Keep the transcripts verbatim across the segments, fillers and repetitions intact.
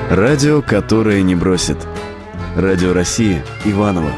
Радио, которое не бросит. Радио России Иваново.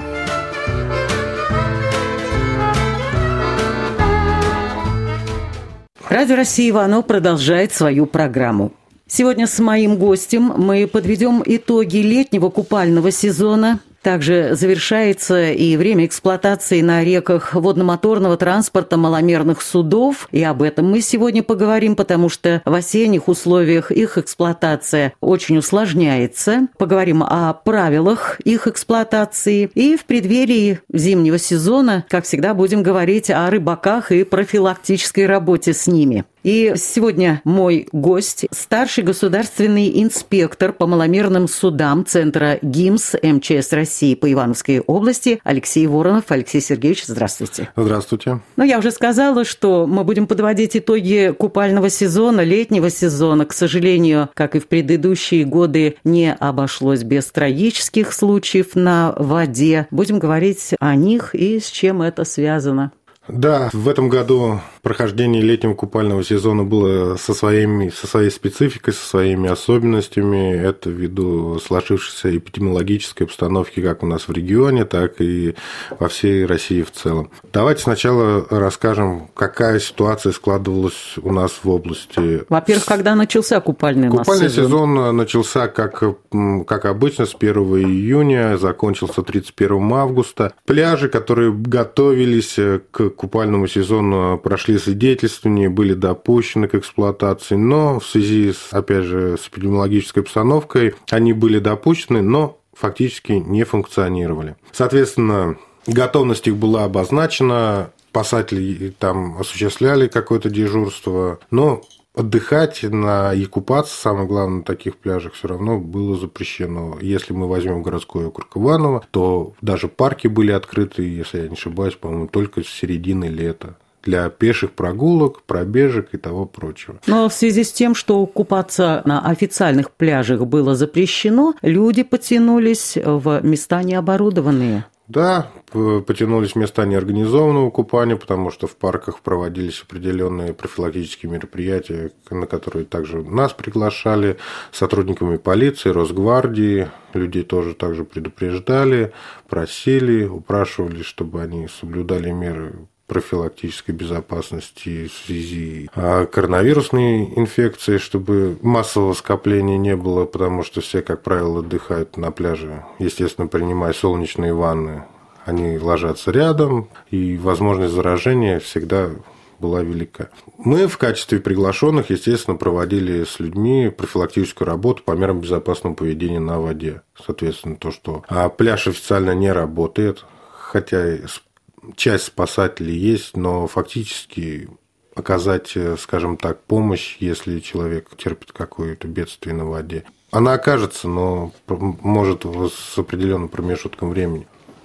Радио России Иваново продолжает свою программу. Сегодня с моим гостем мы подведем итоги летнего купального сезона. Также завершается и время эксплуатации на реках водно-моторного транспорта маломерных судов. И об этом мы сегодня поговорим, потому что в осенних условиях их эксплуатация очень усложняется. Поговорим о правилах их эксплуатации. И в преддверии зимнего сезона, как всегда, будем говорить о рыбаках и профилактической работе с ними. И сегодня мой гость – старший государственный инспектор по маломерным судам Центра ГИМС эм че эс России по Ивановской области Алексей Воронов. Алексей Сергеевич, здравствуйте. Здравствуйте. Ну, я уже сказала, что мы будем подводить итоги купального сезона, летнего сезона. К сожалению, как и в предыдущие годы, не обошлось без трагических случаев на воде. Будем говорить о них и с чем это связано. Да, в этом году прохождение летнего купального сезона было со, своими, со своей спецификой, со своими особенностями. Это ввиду сложившейся эпидемиологической обстановки как у нас в регионе, так и во всей России в целом. Давайте сначала расскажем, какая ситуация складывалась у нас в области. Во-первых, когда начался купальный сезон? Купальный сезон начался, как, как обычно, с первого июня, закончился тридцать первого августа. Пляжи, которые готовились к купальному сезону, прошли свидетельствование, были допущены к эксплуатации, но в связи, с, опять же, с эпидемиологической обстановкой они были допущены, но фактически не функционировали. Соответственно, готовность их была обозначена, спасатели там осуществляли какое-то дежурство, но отдыхать на и купаться, самое главное, на таких пляжах все равно было запрещено. Если мы возьмем городской округ Иваново, то даже парки были открыты, если я не ошибаюсь, по-моему, только с середины лета для пеших прогулок, пробежек и того прочего. Но в связи с тем, что купаться на официальных пляжах было запрещено, люди потянулись в места необорудованные. Да, потянулись места неорганизованного купания, потому что в парках проводились определенные профилактические мероприятия, на которые также нас приглашали, сотрудниками полиции, Росгвардии, людей тоже также предупреждали, просили, упрашивали, чтобы они соблюдали меры профилактической безопасности в связи с коронавирусной инфекцией, чтобы массового скопления не было, потому что все, как правило, отдыхают на пляже, естественно, принимая солнечные ванны. Они ложатся рядом, и возможность заражения всегда была велика. Мы в качестве приглашенных, естественно, проводили с людьми профилактическую работу по мерам безопасного поведения на воде. Соответственно, то, что пляж официально не работает, хотя часть спасателей есть, но фактически оказать, скажем так, помощь, если человек терпит какое-то бедствие на воде. Она окажется, но может с определенным промежутком времени.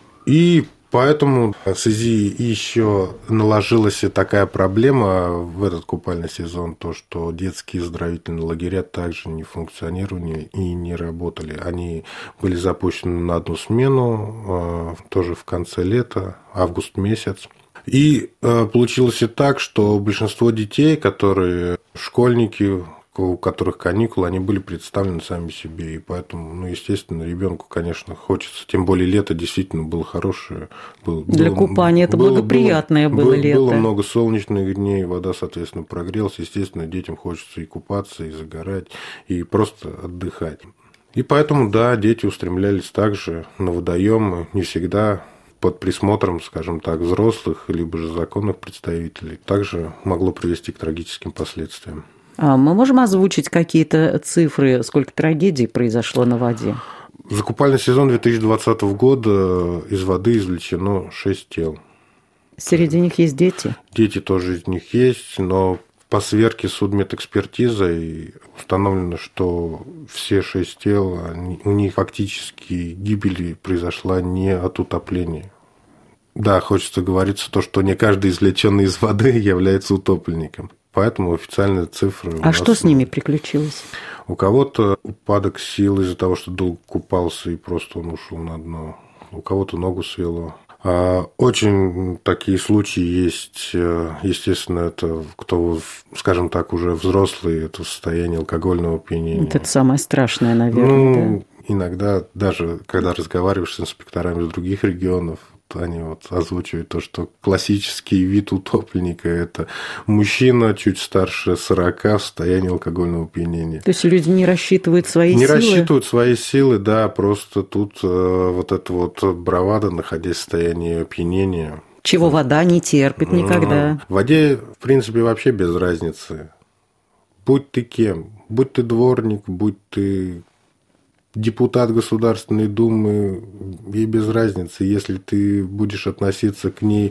И поэтому в связи еще наложилась такая проблема в этот купальный сезон, то, что детские оздоровительные лагеря также не функционировали и не работали. Они были запущены на одну смену, тоже в конце лета, август месяц. И получилось и так, что большинство детей, которые школьники, у которых каникулы, они были представлены сами себе, и поэтому, ну, естественно, ребенку, конечно, хочется, тем более лето действительно было хорошее. Было, Для было, купания это было, благоприятное было, было лето. Было много солнечных дней, вода, соответственно, прогрелась, естественно, детям хочется и купаться, и загорать, и просто отдыхать. И поэтому, да, дети устремлялись также на водоемы, не всегда под присмотром, скажем так, взрослых, либо же законных представителей. Также могло привести к трагическим последствиям. А мы можем озвучить какие-то цифры, сколько трагедий произошло на воде? За купальный сезон две тысячи двадцатого года из воды извлечено шесть тел. Среди них есть дети? Дети тоже из них есть, но по сверке судмедэкспертизой установлено, что все шесть тел, у них фактически гибель произошла не от утопления. Да, хочется говориться то, что не каждый извлеченный из воды является утопленником. Поэтому официальные цифры... А что с ними приключилось? У кого-то упадок сил из-за того, что долго купался и просто он ушел на дно. У кого-то ногу свело. Очень такие случаи есть, естественно, это кто, скажем так, уже взрослый, это состояние алкогольного опьянения. Это самое страшное, наверное. Ну, да? Иногда даже, когда разговариваешь с инспекторами из других регионов, они вот озвучивают то, что классический вид утопленника – это мужчина чуть старше сорока в состоянии алкогольного опьянения. То есть люди не рассчитывают свои не силы? Не рассчитывают свои силы, да, просто тут э, вот эта вот бравада, находясь в состоянии опьянения. Чего вода не терпит никогда. В воде, в принципе, вообще без разницы. Будь ты кем, будь ты дворник, будь ты депутат Государственной Думы, ей без разницы, если ты будешь относиться к ней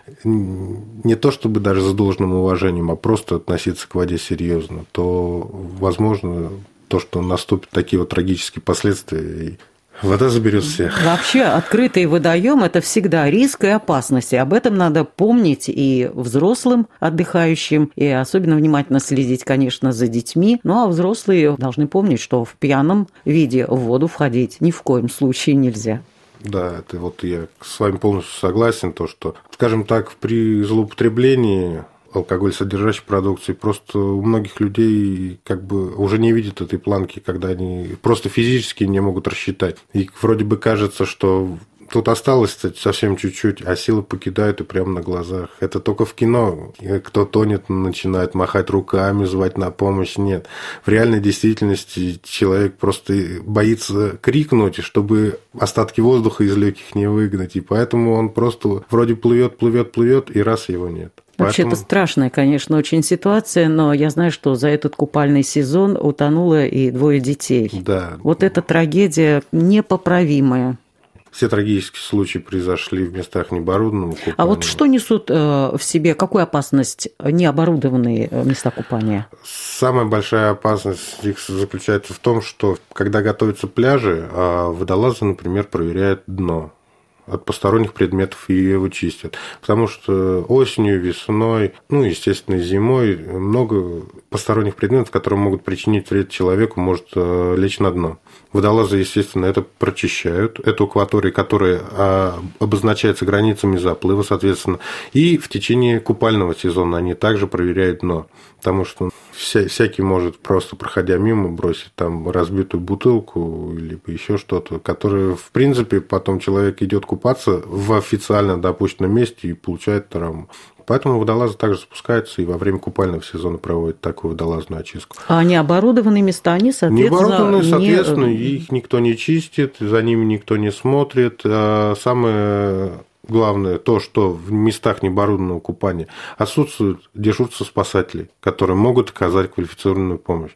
не то чтобы даже с должным уважением, а просто относиться к воде серьезно, то, возможно, то, что наступят такие вот трагические последствия, вода заберет всех. Вообще, открытый водоем – это всегда риск и опасность. И об этом надо помнить и взрослым отдыхающим, и особенно внимательно следить, конечно, за детьми. Ну, а взрослые должны помнить, что в пьяном виде в воду входить ни в коем случае нельзя. Да, это вот я с вами полностью согласен, то, что, скажем так, при злоупотреблении алкоголь содержащей продукции, просто у многих людей как бы уже не видят этой планки, когда они просто физически не могут рассчитать. И вроде бы кажется, что тут осталось, кстати, совсем чуть-чуть, а силы покидают и прямо на глазах. Это только в кино. Кто тонет, начинает махать руками, звать на помощь. Нет. В реальной действительности человек просто боится крикнуть, чтобы остатки воздуха из легких не выгнать. И поэтому он просто вроде плывет, плывет, плывет, и раз его нет. Вообще, Поэтому... это страшная, конечно, очень ситуация, но я знаю, что за этот купальный сезон утонуло и двое детей. Да. Вот эта трагедия непоправимая. Все трагические случаи произошли в местах необорудованного купания. А вот что несут в себе, какую опасность необорудованные места купания? Самая большая опасность их заключается в том, что когда готовятся пляжи, водолазы, например, проверяют дно от посторонних предметов и его чистят. Потому что осенью, весной, ну, естественно, зимой много посторонних предметов, которые могут причинить вред человеку, может лечь на дно. Водолазы, естественно, это прочищают, эту акваторию, которая обозначается границами заплыва, соответственно, и в течение купального сезона они также проверяют дно, потому что вся, всякий может просто, проходя мимо, бросить там разбитую бутылку или еще что-то, которое, в принципе, потом человек идет купаться в официально допущенном месте и получает травму. Поэтому водолазы также спускаются и во время купального сезона проводят такую водолазную очистку. А необорудованные места, они, соответственно... Необорудованные, соответственно, не... их никто не чистит, за ними никто не смотрит. А самое главное то, что в местах необорудованного купания отсутствует дежурство спасателей, которые могут оказать квалифицированную помощь.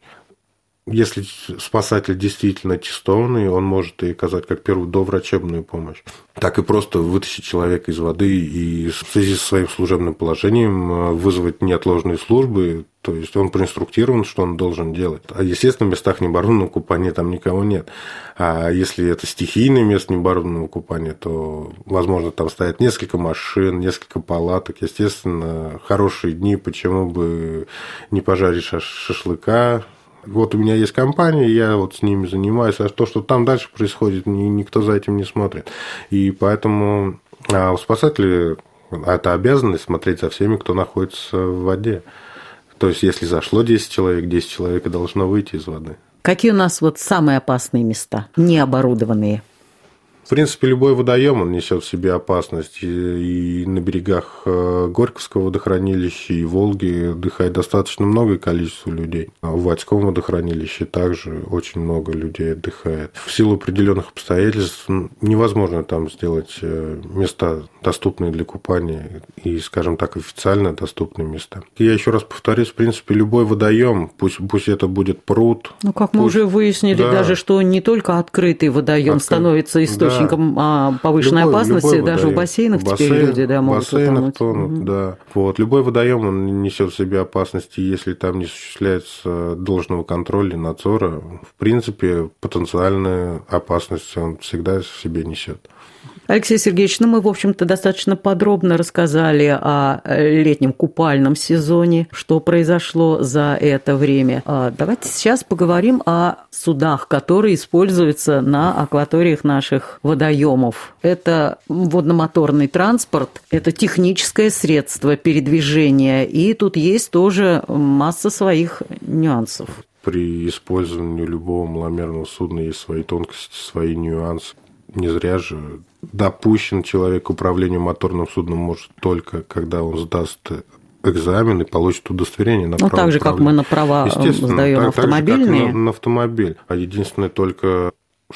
Если спасатель действительно аттестованный, он может и оказать как первую доврачебную помощь, так и просто вытащить человека из воды и в связи со своим служебным положением вызвать неотложные службы, то есть он проинструктирован, что он должен делать. А, естественно, в местах необорудованного купания там никого нет. А если это стихийное место необорудованного купания, то, возможно, там стоят несколько машин, несколько палаток. Естественно, хорошие дни, почему бы не пожарить шашлыка. Вот у меня есть компания, я вот с ними занимаюсь, а то, что там дальше происходит, никто за этим не смотрит. И поэтому у спасателей это обязанность смотреть за всеми, кто находится в воде. То есть, если зашло десять человек, десять человек должно выйти из воды. Какие у нас вот самые опасные места, необорудованные? В принципе, любой водоем он несет в себе опасность. И на берегах Горьковского водохранилища и Волги отдыхает достаточно многое количество людей. А в Ватском водохранилище также очень много людей отдыхает. В силу определенных обстоятельств невозможно там сделать места, доступные для купания, и, скажем так, официально доступные места. Я еще раз повторюсь, в принципе, любой водоем, пусть, пусть это будет пруд. Ну, как мы пусть... уже выяснили, да. даже что не только открытый водоем Откры... становится источником да. повышенной любой, опасности, любой даже в бассейнах в бассейн, теперь люди да, могут утонуть. тонут, угу. да. Вот. Любой водоем он несет в себе опасности, если там не осуществляется должного контроля и надзора. В принципе, потенциальная опасность он всегда в себе несет. Алексей Сергеевич, ну мы, в общем-то, достаточно подробно рассказали о летнем купальном сезоне, что произошло за это время. Давайте сейчас поговорим о судах, которые используются на акваториях наших водоемов. Это водномоторный транспорт, это техническое средство передвижения, и тут есть тоже масса своих нюансов. При использовании любого маломерного судна есть свои тонкости, свои нюансы. Не зря же допущен человек к управлению моторным судном может только, когда он сдаст экзамен и получит удостоверение на ну, право так же, как мы на права сдаем так, автомобильные. Так же, как на, на автомобиль. А единственное только,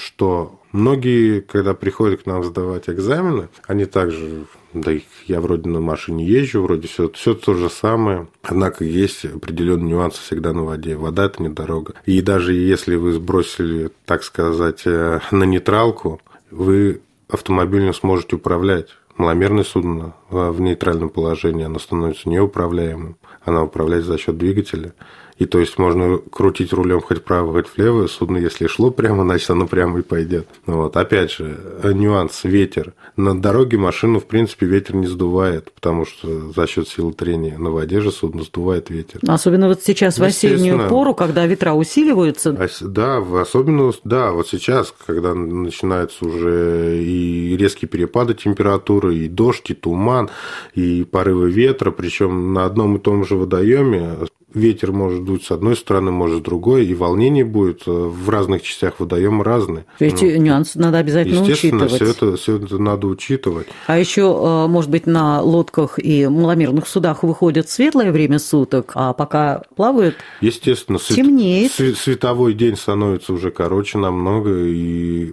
что многие, когда приходят к нам сдавать экзамены, они также, да я вроде на машине езжу, вроде все, все то же самое, однако есть определенные нюансы всегда на воде. Вода – это не дорога. И даже если вы сбросили, так сказать, на нейтралку, вы автомобилем сможете управлять. Маломерное судно в нейтральном положении, оно становится неуправляемым. Оно управляется за счет двигателя. И то есть можно крутить рулем хоть вправо, хоть влево. Судно, если шло прямо, значит, оно прямо и пойдет. Вот. Опять же, нюанс – ветер. На дороге машину, в принципе, ветер не сдувает, потому что за счет силы трения. На воде же судно сдувает ветер. Особенно вот сейчас в осеннюю пору, когда ветра усиливаются. Да, особенно, да, вот сейчас, когда начинаются уже и резкие перепады температуры, и дождь, и туман, и порывы ветра, причем на одном и том же водоеме ветер может дуть с одной стороны, может с другой, и волнение будет в разных частях водоема разные. Эти ну, нюансы надо обязательно естественно, учитывать. Естественно, все это, все это надо учитывать. А еще, может быть, на лодках и маломерных судах выходят в светлое время суток, а пока плавают, естественно, темнеет. Световой день становится уже короче намного, и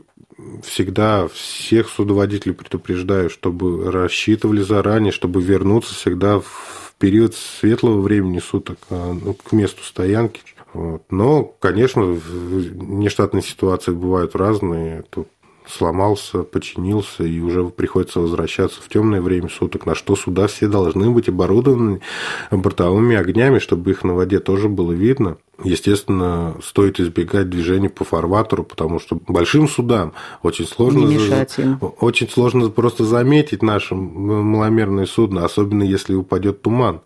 всегда всех судоводителей предупреждаю, чтобы рассчитывали заранее, чтобы вернуться всегда в период светлого времени суток к месту стоянки. Вот. Но, конечно, нештатные ситуации бывают разные. Тут сломался, починился, и уже приходится возвращаться в темное время суток, на что суда все должны быть оборудованы бортовыми огнями, чтобы их на воде тоже было видно. Естественно, стоит избегать движения по фарватеру, потому что большим судам очень сложно, очень сложно просто заметить наше маломерное судно, особенно если упадет туман.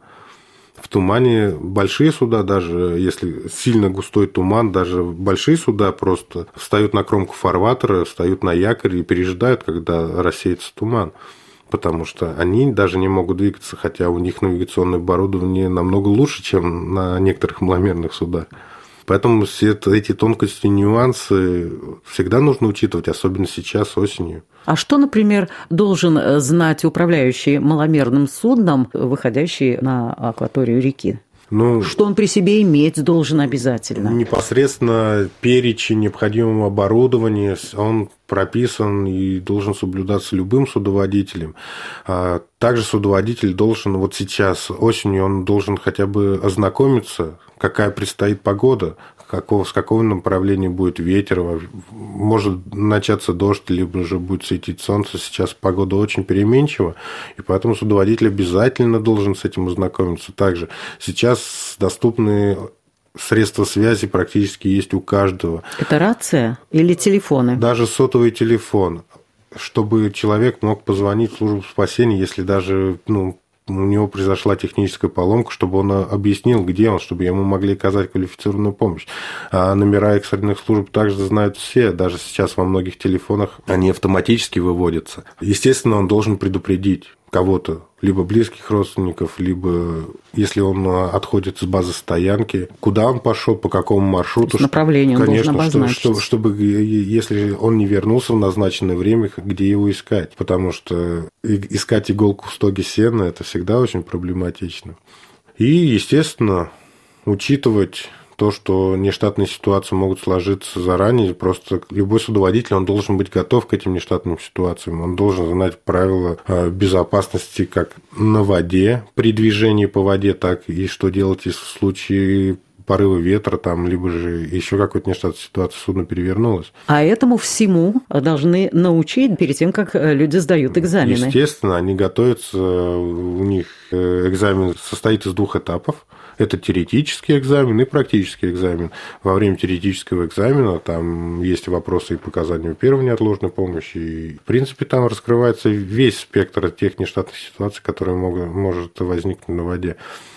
В тумане большие суда, даже если сильно густой туман, даже большие суда просто встают на кромку фарватера, встают на якорь и пережидают, когда рассеется туман. Потому что они даже не могут двигаться, хотя у них навигационное оборудование намного лучше, чем на некоторых маломерных судах. Поэтому все эти тонкости, нюансы всегда нужно учитывать, особенно сейчас, осенью. А что, например, должен знать управляющий маломерным судном, выходящий на акваторию реки? Ну, что он при себе иметь должен обязательно? Непосредственно перечень необходимого оборудования, он прописан и должен соблюдаться любым судоводителем. Также судоводитель должен, вот сейчас осенью, он должен хотя бы ознакомиться, какая предстоит погода, какого, с какого направления будет ветер, может начаться дождь, либо же будет светить солнце. Сейчас погода очень переменчива, и поэтому судоводитель обязательно должен с этим ознакомиться. Также сейчас доступны средства связи практически есть у каждого. Это рация или телефоны? Даже сотовый телефон, чтобы человек мог позвонить в службу спасения, если даже, ну, у него произошла техническая поломка, чтобы он объяснил, где он, чтобы ему могли оказать квалифицированную помощь. А номера экстренных служб также знают все, даже сейчас во многих телефонах они автоматически выводятся. Естественно, он должен предупредить кого-то, либо близких родственников, либо, если он отходит с базы стоянки, куда он пошел, по какому маршруту. Направление он конечно, должен обозначить. Чтобы, чтобы, если он не вернулся в назначенное время, где его искать. Потому что искать иголку в стоге сена – это всегда очень проблематично. И, естественно, учитывать то, что нештатные ситуации могут сложиться заранее, просто любой судоводитель, он должен быть готов к этим нештатным ситуациям, он должен знать правила безопасности как на воде, при движении по воде, так и что делать в случае порыва ветра, там, либо же еще какой-то нештатной ситуации судно перевернулось. А этому всему должны научить перед тем, как люди сдают экзамены. Естественно, они готовятся, у них экзамен состоит из двух этапов. Это теоретический экзамен и практический экзамен. Во время теоретического экзамена там есть вопросы и по оказанию первой неотложной помощи. И, в принципе, там раскрывается весь спектр тех нештатных ситуаций, которые могут, может возникнуть на воде.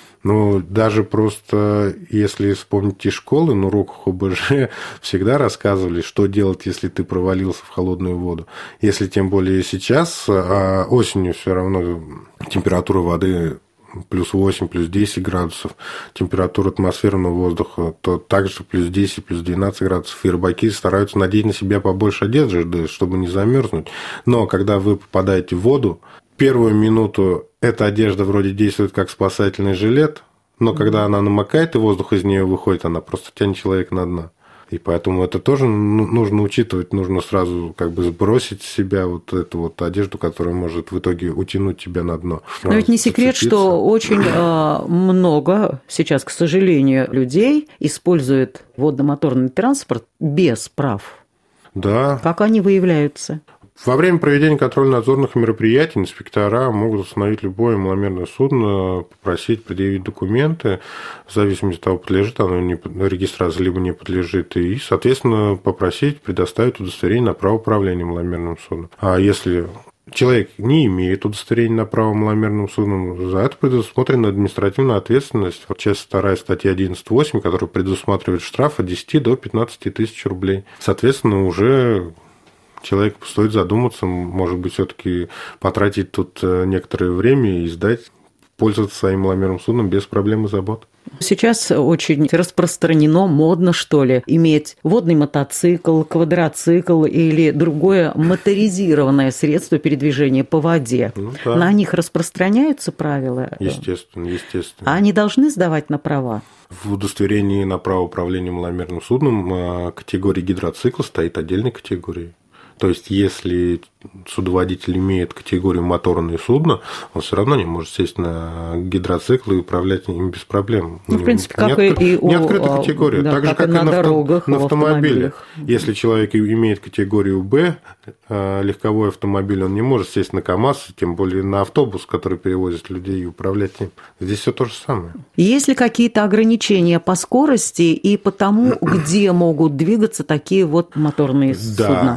Ну, даже просто, если вспомнить из школы, на уроках ОБЖ всегда рассказывали, что делать, если ты провалился в холодную воду. Если тем более сейчас, а осенью все равно температура воды плюс восемь, плюс десять градусов, температура атмосферного воздуха, то также плюс десять, плюс двенадцать градусов. И рыбаки стараются надеть на себя побольше одежды, чтобы не замерзнуть. Но когда вы попадаете в воду, первую минуту эта одежда вроде действует как спасательный жилет, но когда она намокает и воздух из нее выходит, она просто тянет человека на дно. И поэтому это тоже нужно учитывать, нужно сразу как бы сбросить с себя вот эту вот одежду, которая может в итоге утянуть тебя на дно. Но ведь не секрет, что очень э, много сейчас, к сожалению, людей используют водно-моторный транспорт без прав. Да. Как они выявляются? Во время проведения контрольно-надзорных мероприятий инспектора могут остановить любое маломерное судно, попросить предъявить документы, в зависимости от того, подлежит оно регистрации, либо не подлежит, и, соответственно, попросить предоставить удостоверение на право управления маломерным судном. А если человек не имеет удостоверения на право маломерным судном, за это предусмотрена административная ответственность. Часть вторая статья одиннадцать восемь, которая предусматривает штраф от десяти до пятнадцати тысяч рублей. Соответственно, уже человеку стоит задуматься, может быть, все-таки потратить тут некоторое время и сдать, пользоваться своим маломерным судном без проблем и забот. Сейчас очень распространено, модно, что ли, иметь водный мотоцикл, квадроцикл или другое моторизированное средство передвижения по воде. Ну, да. На них распространяются правила? Естественно, естественно. А они должны сдавать на права? В удостоверении на право управления маломерным судном категория гидроцикла стоит отдельной категорией. То есть, если судоводитель имеет категорию моторное судно, он все равно не может сесть на гидроцикл и управлять им без проблем. Ну, в принципе, как не и откры... у... Не открытая категория. Да, так же, как, как и на, на, дорогах, на автомобиле. автомобилях. Если человек имеет категорию Б, легковой автомобиль, он не может сесть на КАМАЗ, тем более на автобус, который перевозит людей, и управлять им. Здесь все то же самое. Есть ли какие-то ограничения по скорости и по тому, где могут двигаться такие вот моторные да. судна?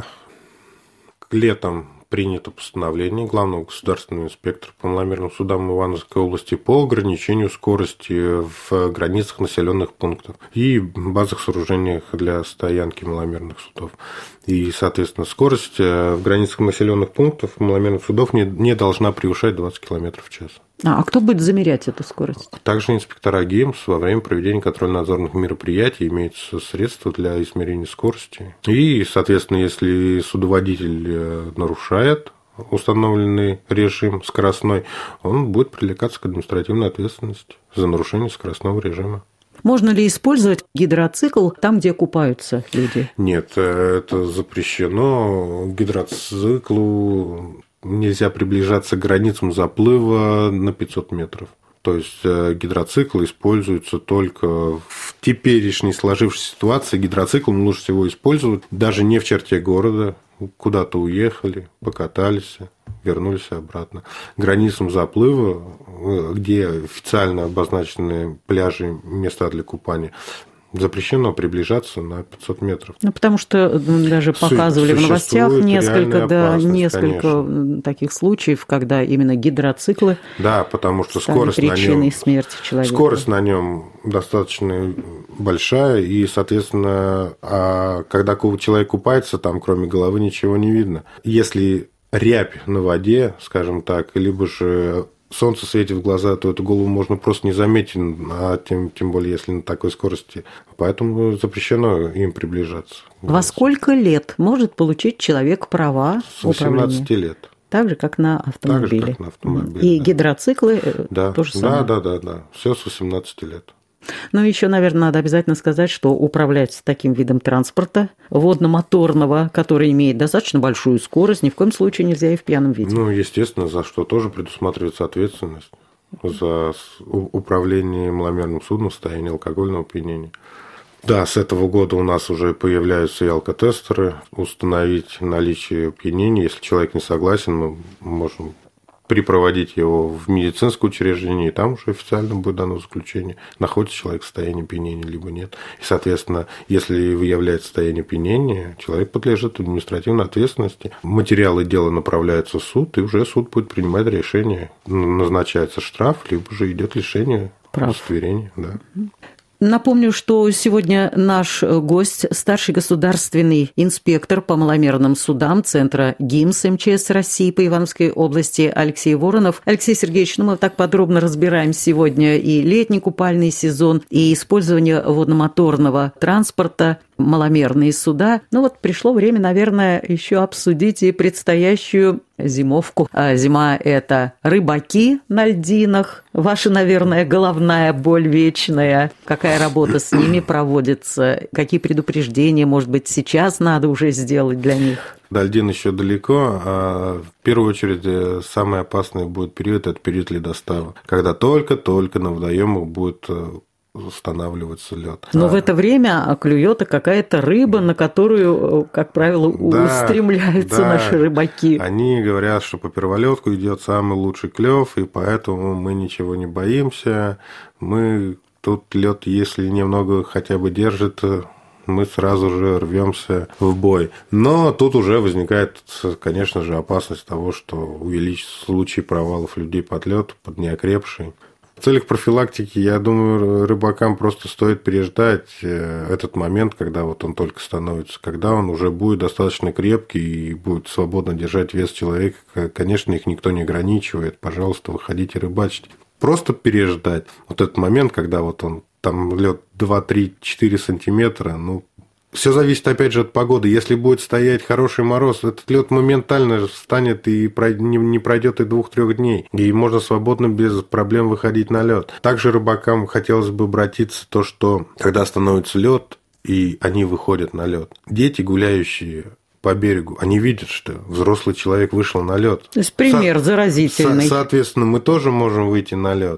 Летом принято постановление главного государственного инспектора по маломерным судам Ивановской области по ограничению скорости в границах населенных пунктов и базовых сооружениях для стоянки маломерных судов. И, соответственно, скорость в границах населенных пунктов маломерных судов не, не должна превышать двадцать километров в час. А, а кто будет замерять эту скорость? Также инспектора ГИМС во время проведения контрольно-надзорных мероприятий имеются средства для измерения скорости. И, соответственно, если судоводитель нарушает установленный режим скоростной, он будет привлекаться к административной ответственности за нарушение скоростного режима. Можно ли использовать гидроцикл там, где купаются люди? Нет, это запрещено. Гидроциклу нельзя приближаться к границам заплыва на пятьсот метров. То есть гидроцикл используется только в теперешней сложившейся ситуации. Гидроцикл лучше всего использовать даже не в черте города. Куда-то уехали, покатались, вернулись обратно. Границам заплыва, где официально обозначены пляжи, места для купания, запрещено приближаться на пятьсот метров. Ну, потому что даже показывали в новостях несколько, да, несколько конечно. таких случаев, когда именно гидроциклы да, потому что скорость причиной на нем, смерти человека. Скорость на нем достаточно большая, и, соответственно, а когда человек купается, там кроме головы ничего не видно. Если рябь на воде, скажем так, либо же солнце светит в глаза, то эту голову можно просто не заметить, а тем, тем более, если на такой скорости. Поэтому запрещено им приближаться. Во сколько лет может получить человек права С восемнадцати лет. Так же, как на автомобиле. Так же, как на автомобиле. И да. гидроциклы да. то же самое. Да, да, да, да. Все с восемнадцати лет. Ну, еще, наверное, надо обязательно сказать, что управлять таким видом транспорта, водно-моторного, который имеет достаточно большую скорость, ни в коем случае нельзя и в пьяном виде. Ну, естественно, за что тоже предусматривается ответственность за управление маломерным судном в состоянии алкогольного опьянения. Да, с этого года у нас уже появляются и алкотестеры. Установить наличие опьянения, если человек не согласен, мы можем припроводить его в медицинское учреждение, и там уже официально будет дано заключение, находится человек в состоянии опьянения, либо нет. И, соответственно, если выявляется состояние опьянения, человек подлежит административной ответственности. Материалы дела направляются в суд, и уже суд будет принимать решение. Назначается штраф, либо же идет лишение удостоверения. Да. Напомню, что сегодня наш гость – старший государственный инспектор по маломерным судам Центра ГИМС МЧС России по Ивановской области Алексей Воронов. Алексей Сергеевич, ну мы так подробно разбираем сегодня и летний купальный сезон, и использование водномоторного транспорта, маломерные суда. Ну вот пришло время, наверное, еще обсудить и предстоящую зимовку. А зима – это рыбаки на льдинах. Ваша, наверное, головная боль вечная. Какая работа с ними проводится? Какие предупреждения, может быть, сейчас надо уже сделать для них? До льдин еще далеко, а в первую очередь самый опасный будет период – это период ледостава, когда только-только на водоемах будет устанавливается лед. Но а... в это время клюет какая-то рыба, на которую, как правило, да, устремляются да. наши рыбаки. Они говорят, что по перволетку идет самый лучший клев, и поэтому мы ничего не боимся. Мы тут лед, если немного хотя бы держит, мы сразу же рвемся в бой. Но тут уже возникает, конечно же, опасность того, что увеличится случаи провалов людей под лед, под неокрепший. В целях профилактики, я думаю, рыбакам просто стоит переждать этот момент, когда вот он только становится, когда он уже будет достаточно крепкий и будет свободно держать вес человека. Конечно, их никто не ограничивает. Пожалуйста, выходите рыбачить. Просто переждать. Вот этот момент, когда вот он там лед два, три, четыре сантиметра, ну, все зависит, опять же, от погоды. Если будет стоять хороший мороз, этот лед моментально встанет и не пройдет и двух-трех дней. И можно свободно, без проблем выходить на лед. Также рыбакам хотелось бы обратиться то, что когда становится лед, и они выходят на лед, дети, гуляющие по берегу, они видят, что взрослый человек вышел на лед. То есть пример Со- заразительный. Со- соответственно, мы тоже можем выйти на лед.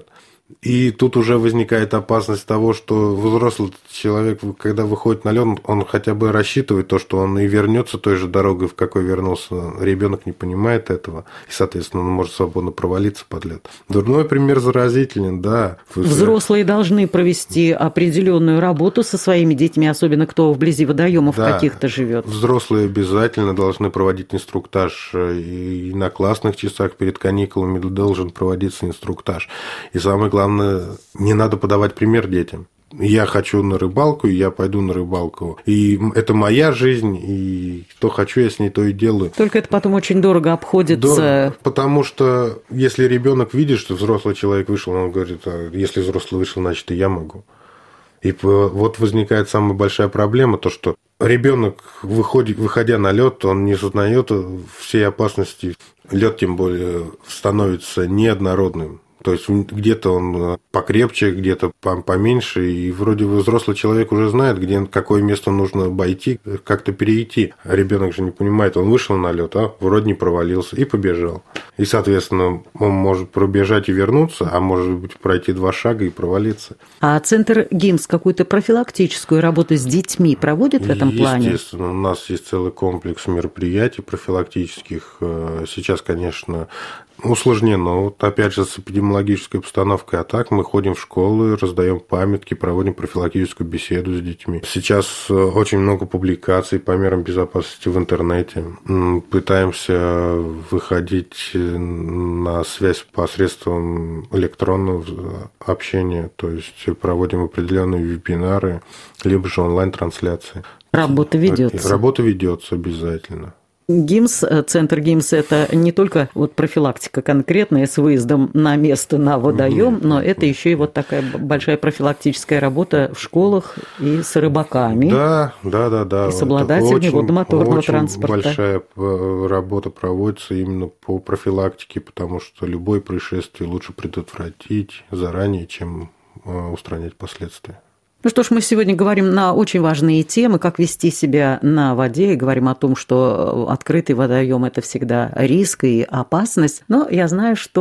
И тут уже возникает опасность того, что взрослый человек, когда выходит на лед, он хотя бы рассчитывает то, что он и вернется той же дорогой, в какой вернулся. Ребенок не понимает этого, и, соответственно, он может свободно провалиться под лед. Дурной пример заразителен, да. Взрослые должны провести определенную работу со своими детьми, особенно кто вблизи водоемов да. каких-то живет. Взрослые обязательно должны проводить инструктаж, и на классных часах перед каникулами должен проводиться инструктаж. И самое главное, Главное, не надо подавать пример детям. Я хочу на рыбалку, и я пойду на рыбалку. И это моя жизнь, и что хочу, я с ней то и делаю. Только это потом очень дорого обходится. Дорого, потому что если ребенок видит, что взрослый человек вышел, он говорит, а если взрослый вышел, значит и я могу. И вот возникает самая большая проблема, то что ребенок, выходит, выходя на лед, он не сознает всей опасности. Лед, тем более, становится неоднородным. То есть где-то он покрепче, где-то поменьше, и вроде бы взрослый человек уже знает, где, какое место нужно обойти, как-то перейти. А ребенок же не понимает, он вышел на лед, а вроде не провалился, и побежал. И, соответственно, он может пробежать и вернуться, а может быть пройти два шага и провалиться. А Центр ГИМС какую-то профилактическую работу с детьми проводит в этом плане? Естественно, у нас есть целый комплекс мероприятий профилактических. Сейчас, конечно, усложнено. Вот опять же, с эпидемиологической обстановкой, а так мы ходим в школы, раздаем памятки, проводим профилактическую беседу с детьми. Сейчас очень много публикаций по мерам безопасности в интернете. Пытаемся выходить на связь посредством электронного общения, то есть проводим определенные вебинары, либо же онлайн-трансляции. Работа ведется. Работа ведется обязательно. ГИМС, Центр ГИМС – это не только вот профилактика конкретная с выездом на место, на водоем, нет, но это еще и вот такая большая профилактическая работа в школах и с рыбаками. Да, да, да, да. И с обладателями водомоторного очень транспорта. Большая работа проводится именно по профилактике, потому что любое происшествие лучше предотвратить заранее, чем устранять последствия. Ну что ж, мы сегодня говорим на очень важные темы, как вести себя на воде, и говорим о том, что открытый водоем – это всегда риск и опасность. Но я знаю, что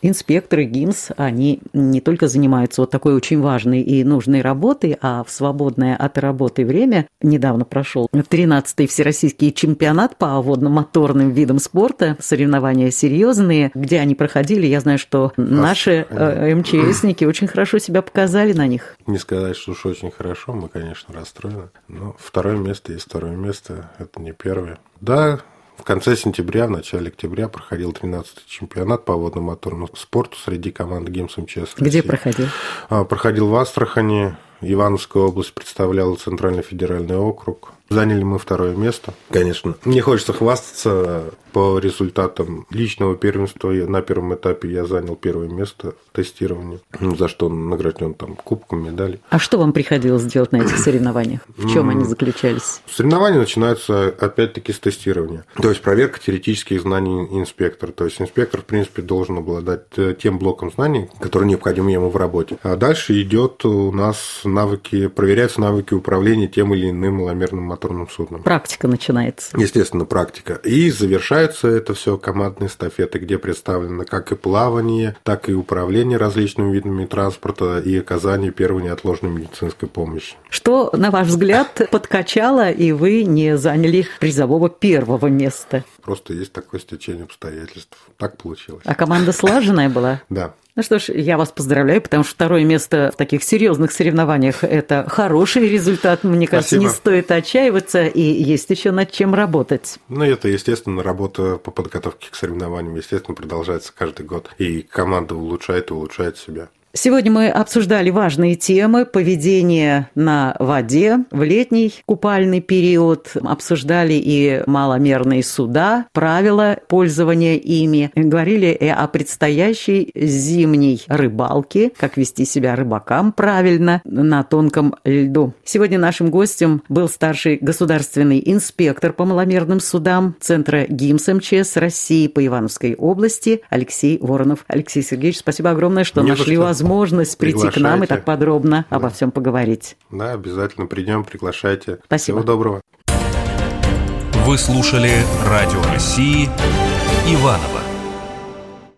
инспекторы ГИМС, они не только занимаются вот такой очень важной и нужной работой, а в свободное от работы время недавно прошел тринадцатый Всероссийский чемпионат по водно-моторным видам спорта, соревнования серьезные, где они проходили. Я знаю, что наши э, МЧСники очень хорошо себя показали на них. Не сказать, что уж очень хорошо, мы, конечно, расстроены. Но второе место есть второе место, это не первое. Да, в конце сентября, в начале октября проходил тринадцатый чемпионат по водно-моторному спорту среди команд ГИМС МЧС. Где проходил? Проходил в Астрахани. Ивановская область представляла Центральный федеральный округ. Заняли мы второе место. Конечно, не хочется хвастаться. По результатам личного первенства на первом этапе я занял первое место в тестировании, за что награжден там кубком, медалью. А что вам приходилось делать на этих соревнованиях? В чем они заключались? Соревнования начинаются опять-таки с тестирования. То есть проверка теоретических знаний инспектора. То есть инспектор, в принципе, должен обладать тем блоком знаний, который необходим ему в работе. А дальше идет у нас навыки, проверяются навыки управления тем или иным маломерным моторным судном. Практика начинается. Естественно, практика. И завершается это все командной эстафетой, где представлено как и плавание, так и управление различными видами транспорта и оказание первой неотложной медицинской помощи. Что, на ваш взгляд, подкачало, и вы не заняли призового первого места? Просто есть такое стечение обстоятельств. Так получилось. А команда слаженная была? Да. Ну что ж, я вас поздравляю, потому что второе место в таких серьезных соревнованиях – это хороший результат. Мне кажется, Спасибо. Не стоит отчаиваться, и есть еще над чем работать. Ну, это, естественно, работа по подготовке к соревнованиям, естественно, продолжается каждый год. И команда улучшает и улучшает себя. Сегодня мы обсуждали важные темы поведения на воде в летний купальный период, обсуждали и маломерные суда, правила пользования ими, говорили и о предстоящей зимней рыбалке, как вести себя рыбакам правильно на тонком льду. Сегодня нашим гостем был старший государственный инспектор по маломерным судам Центра ГИМС МЧС России по Ивановской области Алексей Воронов. Алексей Сергеевич, спасибо огромное, что Не нашли возможность возможность прийти к нам и так подробно да. обо всем поговорить. Да, обязательно придем, приглашайте. Спасибо. Всего доброго. Вы слушали Радио России Иваново.